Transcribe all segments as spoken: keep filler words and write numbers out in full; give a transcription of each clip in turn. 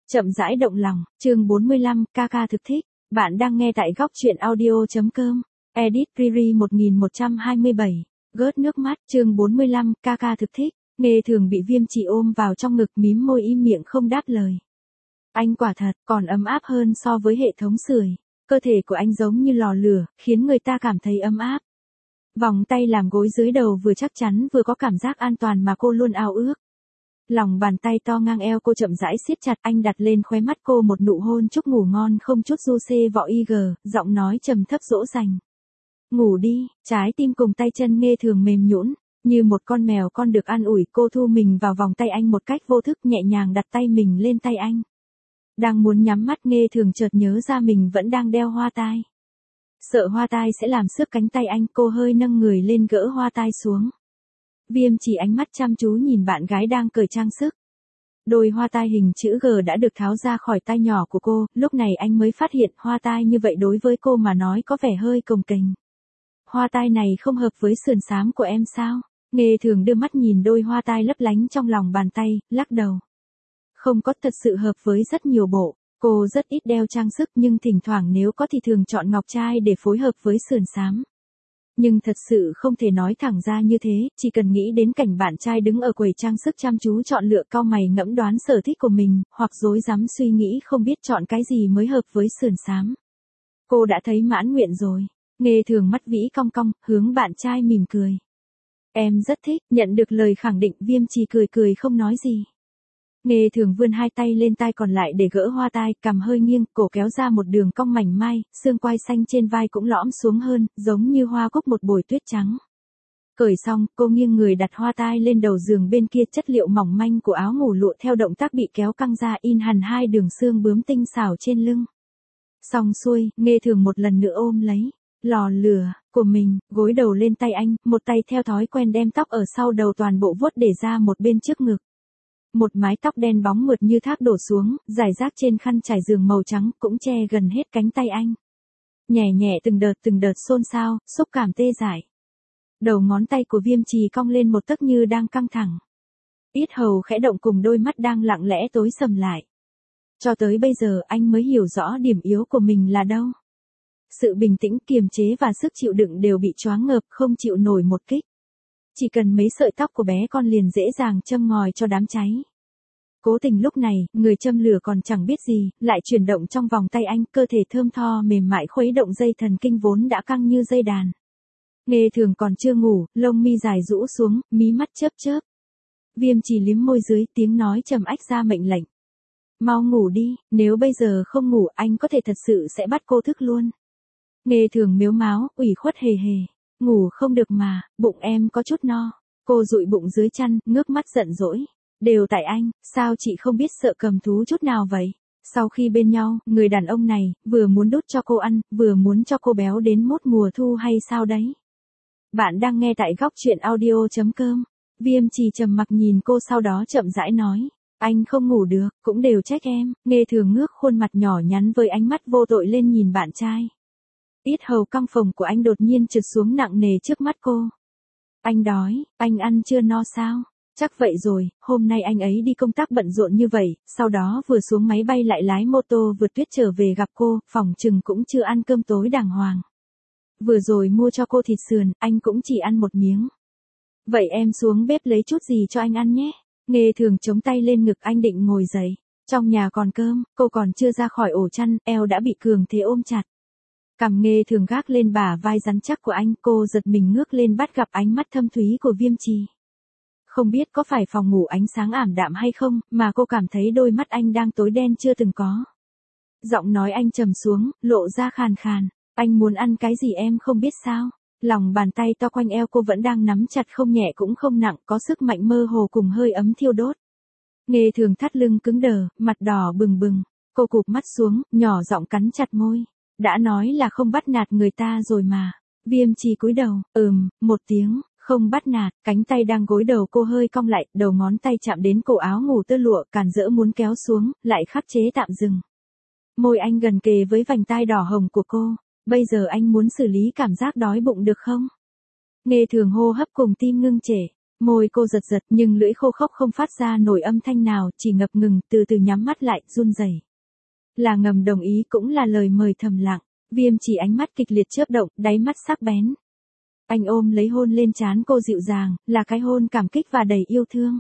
Chậm rãi động lòng, chương bốn mươi lăm, ca ca thực thích. Bạn đang nghe tại góc truyện audio.com. Edit Riri một nghìn một trăm hai mươi bảy. Gớt nước mắt, chương bốn mươi lăm, ca ca thực thích. Nghe thường bị Viêm Trì ôm vào trong ngực, mím môi im miệng không đáp lời. Anh quả thật còn ấm áp hơn so với hệ thống sưởi. Cơ thể của anh giống như lò lửa, khiến người ta cảm thấy ấm áp. Vòng tay làm gối dưới đầu vừa chắc chắn vừa có cảm giác an toàn mà cô luôn ao ước. Lòng bàn tay to ngang eo cô chậm rãi siết chặt, anh đặt lên khóe mắt cô một nụ hôn chúc ngủ ngon không chút du xê vọ y gờ, giọng nói trầm thấp dỗ dành. Ngủ đi, trái tim cùng tay chân Nghe thường mềm nhũn, như một con mèo con được an ủi, cô thu mình vào vòng tay anh một cách vô thức, nhẹ nhàng đặt tay mình lên tay anh. Đang muốn nhắm mắt, Nghe thường chợt nhớ ra mình vẫn đang đeo hoa tai. Sợ hoa tai sẽ làm xước cánh tay anh, cô hơi nâng người lên gỡ hoa tai xuống. Viêm Trì ánh mắt chăm chú nhìn bạn gái đang cởi trang sức. Đôi hoa tai hình chữ G đã được tháo ra khỏi tai nhỏ của cô, lúc này anh mới phát hiện hoa tai như vậy đối với cô mà nói có vẻ hơi cồng kềnh. Hoa tai này không hợp với sườn xám của em sao? Nghe thường đưa mắt nhìn đôi hoa tai lấp lánh trong lòng bàn tay, lắc đầu. Không có, thật sự hợp với rất nhiều bộ. Cô rất ít đeo trang sức nhưng thỉnh thoảng nếu có thì thường chọn ngọc trai để phối hợp với sườn xám. Nhưng thật sự không thể nói thẳng ra như thế, chỉ cần nghĩ đến cảnh bạn trai đứng ở quầy trang sức chăm chú chọn lựa, cau mày ngẫm đoán sở thích của mình, hoặc rối rắm suy nghĩ không biết chọn cái gì mới hợp với sườn xám. Cô đã thấy mãn nguyện rồi. Nghe thường mắt vĩ cong cong, hướng bạn trai mỉm cười. Em rất thích, nhận được lời khẳng định, Viêm Trì cười cười không nói gì. Nghe thường vươn hai tay lên tai còn lại để gỡ hoa tai, cằm hơi nghiêng, cổ kéo ra một đường cong mảnh mai, xương quai xanh trên vai cũng lõm xuống hơn, giống như hoa cúc một bồi tuyết trắng. Cởi xong, cô nghiêng người đặt hoa tai lên đầu giường bên kia, chất liệu mỏng manh của áo ngủ lụa theo động tác bị kéo căng ra, in hằn hai đường xương bướm tinh xảo trên lưng. Xong xuôi, Nghe thường một lần nữa ôm lấy lò lửa của mình, gối đầu lên tay anh, một tay theo thói quen đem tóc ở sau đầu toàn bộ vuốt để ra một bên trước ngực. Một mái tóc đen bóng mượt như thác đổ xuống, rải rác trên khăn trải giường màu trắng, cũng che gần hết cánh tay anh. Nhẹ nhẹ từng đợt từng đợt xôn xao, xúc cảm tê dại. Đầu ngón tay của Viêm Trì cong lên một tấc như đang căng thẳng. Yết hầu khẽ động cùng đôi mắt đang lặng lẽ tối sầm lại. Cho tới bây giờ anh mới hiểu rõ điểm yếu của mình là đâu. Sự bình tĩnh, kiềm chế và sức chịu đựng đều bị choáng ngợp, không chịu nổi một kích. Chỉ cần mấy sợi tóc của bé con liền dễ dàng châm ngòi cho đám cháy. Cố tình lúc này, người châm lửa còn chẳng biết gì, lại chuyển động trong vòng tay anh, cơ thể thơm tho mềm mại khuấy động dây thần kinh vốn đã căng như dây đàn. Nghe thường còn chưa ngủ, lông mi dài rũ xuống, mí mắt chớp chớp. Viêm Trì liếm môi dưới, tiếng nói trầm ách ra mệnh lệnh. Mau ngủ đi, nếu bây giờ không ngủ anh có thể thật sự sẽ bắt cô thức luôn. Nghe thường mếu máo, ủy khuất hề hề. Ngủ không được mà, bụng em có chút no. Cô dụi bụng dưới chăn, ngước mắt giận dỗi. Đều tại anh, sao chị không biết sợ cầm thú chút nào vậy? Sau khi bên nhau, người đàn ông này, vừa muốn đút cho cô ăn, vừa muốn cho cô béo đến mốt mùa thu hay sao đấy? Bạn đang nghe tại góc truyện audio.com. Viêm Trì trầm mặc nhìn cô, sau đó chậm rãi nói. Anh không ngủ được, cũng đều trách em. Nghe thường ngước khuôn mặt nhỏ nhắn với ánh mắt vô tội lên nhìn bạn trai. Yết hầu căng phồng của anh đột nhiên trượt xuống nặng nề trước mắt cô. Anh đói, anh ăn chưa no sao? Chắc vậy rồi, hôm nay anh ấy đi công tác bận rộn như vậy, sau đó vừa xuống máy bay lại lái mô tô vượt tuyết trở về gặp cô, phòng chừng cũng chưa ăn cơm tối đàng hoàng. Vừa rồi mua cho cô thịt sườn, anh cũng chỉ ăn một miếng. Vậy em xuống bếp lấy chút gì cho anh ăn nhé. Nghe thường chống tay lên ngực anh định ngồi dậy. Trong nhà còn cơm, cô còn chưa ra khỏi ổ chăn, eo đã bị cường thế ôm chặt. Cằm Nghe thường gác lên bả vai rắn chắc của anh, cô giật mình ngước lên bắt gặp ánh mắt thâm thúy của Viêm Trì. Không biết có phải phòng ngủ ánh sáng ảm đạm hay không, mà cô cảm thấy đôi mắt anh đang tối đen chưa từng có. Giọng nói anh trầm xuống, lộ ra khàn khàn. Anh muốn ăn cái gì em không biết sao? Lòng bàn tay to quanh eo cô vẫn đang nắm chặt, không nhẹ cũng không nặng, có sức mạnh mơ hồ cùng hơi ấm thiêu đốt. Nghe thường thắt lưng cứng đờ, mặt đỏ bừng bừng. Cô cụp mắt xuống, nhỏ giọng cắn chặt môi. Đã nói là không bắt nạt người ta rồi mà. Viêm Trì cúi đầu, ừm, một tiếng, không bắt nạt. Cánh tay đang gối đầu cô hơi cong lại, đầu ngón tay chạm đến cổ áo ngủ tơ lụa, cản rỡ muốn kéo xuống, lại khắc chế tạm dừng. Môi anh gần kề với vành tai đỏ hồng của cô. Bây giờ anh muốn xử lý cảm giác đói bụng được không? Nghe thường hô hấp cùng tim ngưng trệ. Môi cô giật giật nhưng lưỡi khô khốc không phát ra nổi âm thanh nào, chỉ ngập ngừng, từ từ nhắm mắt lại, run rẩy. Là ngầm đồng ý cũng là lời mời thầm lặng. Viêm chỉ ánh mắt kịch liệt chớp động, đáy mắt sắc bén. Anh ôm lấy hôn lên trán cô dịu dàng, là cái hôn cảm kích và đầy yêu thương.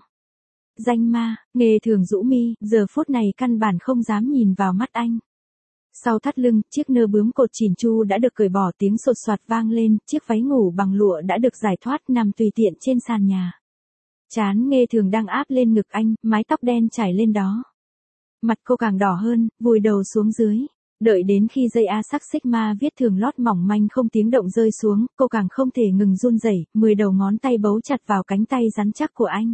Danh ma, Nghê Thường rũ mi, giờ phút này căn bản không dám nhìn vào mắt anh. Sau thắt lưng, chiếc nơ bướm cột chỉn chu đã được cởi bỏ, tiếng sột soạt vang lên, chiếc váy ngủ bằng lụa đã được giải thoát nằm tùy tiện trên sàn nhà. Trán Nghê Thường đang áp lên ngực anh, mái tóc đen trải lên đó. Mặt cô càng đỏ hơn, vùi đầu xuống dưới. Đợi đến khi dây A sắc Sigma viết thường lót mỏng manh không tiếng động rơi xuống, cô càng không thể ngừng run rẩy, mười đầu ngón tay bấu chặt vào cánh tay rắn chắc của anh.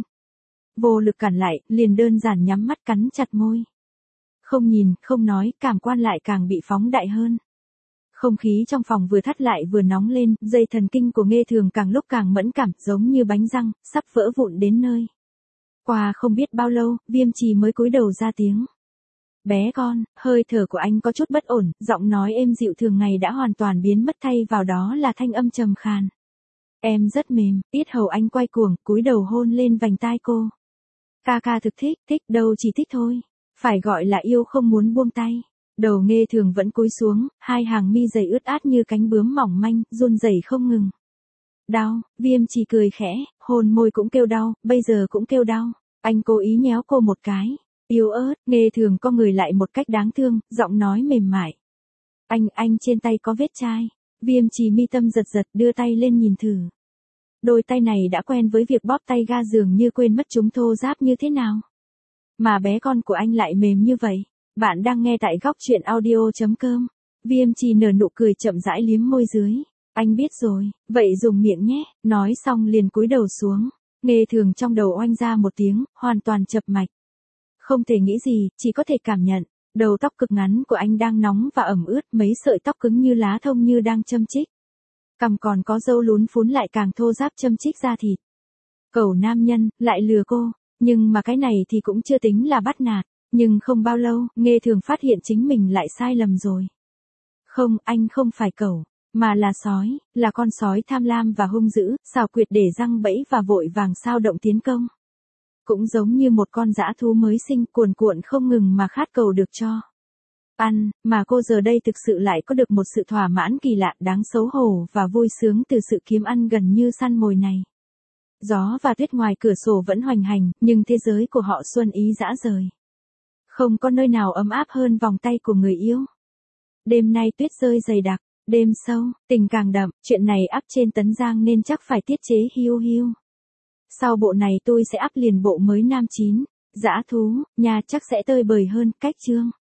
Vô lực cản lại, liền đơn giản nhắm mắt cắn chặt môi. Không nhìn, không nói, cảm quan lại càng bị phóng đại hơn. Không khí trong phòng vừa thắt lại vừa nóng lên, dây thần kinh của Nghê Thường càng lúc càng mẫn cảm, giống như bánh răng, sắp vỡ vụn đến nơi. Qua không biết bao lâu, Viêm Trì mới cúi đầu ra tiếng. Bé con, hơi thở của anh có chút bất ổn, giọng nói êm dịu thường ngày đã hoàn toàn biến mất, thay vào đó là thanh âm trầm khàn. Em rất mềm, yết hầu anh quay cuồng, cúi đầu hôn lên vành tai cô. Ca ca thực thích, thích đâu chỉ thích thôi. Phải gọi là yêu không muốn buông tay. Đầu Nghê Thường vẫn cúi xuống, hai hàng mi dày ướt át như cánh bướm mỏng manh, run rẩy không ngừng. Đau, Viêm chỉ cười khẽ, hôn môi cũng kêu đau, bây giờ cũng kêu đau. Anh cố ý nhéo cô một cái. Yếu ớt, Nghê Thường co người lại một cách đáng thương, giọng nói mềm mại. Anh, anh trên tay có vết chai. Viêm chỉ mi tâm giật giật đưa tay lên nhìn thử. Đôi tay này đã quen với việc bóp tay ga dường như quên mất chúng thô ráp như thế nào. Mà bé con của anh lại mềm như vậy. Bạn đang nghe tại góc truyện audio chấm com. Viêm chỉ nở nụ cười chậm rãi liếm môi dưới. Anh biết rồi, vậy dùng miệng nhé. Nói xong liền cúi đầu xuống. Nghê Thường trong đầu oanh ra một tiếng, hoàn toàn chập mạch. Không thể nghĩ gì, chỉ có thể cảm nhận. Đầu tóc cực ngắn của anh đang nóng và ẩm ướt, mấy sợi tóc cứng như lá thông như đang châm chích. Cằm còn có râu lún phún lại càng thô ráp châm chích da thịt. Cẩu nam nhân, lại lừa cô. Nhưng mà cái này thì cũng chưa tính là bắt nạt. Nhưng không bao lâu, Nghê Thường phát hiện chính mình lại sai lầm rồi. Không, anh không phải cẩu, mà là sói, là con sói tham lam và hung dữ, xảo quyệt để răng bẫy và vội vàng sao động tiến công. Cũng giống như một con dã thú mới sinh, cuồn cuộn không ngừng mà khát cầu được cho ăn, mà cô giờ đây thực sự lại có được một sự thỏa mãn kỳ lạ, đáng xấu hổ và vui sướng từ sự kiếm ăn gần như săn mồi này. Gió và tuyết ngoài cửa sổ vẫn hoành hành, nhưng thế giới của họ xuân ý dã rời. Không có nơi nào ấm áp hơn vòng tay của người yêu. Đêm nay tuyết rơi dày đặc, đêm sâu, tình càng đậm, chuyện này up trên Tấn Giang nên chắc phải tiết chế hiu hiu. Sau bộ này tôi sẽ up liền bộ mới nam chín, dã thú, nhà chắc sẽ tơi bời hơn, cách chương.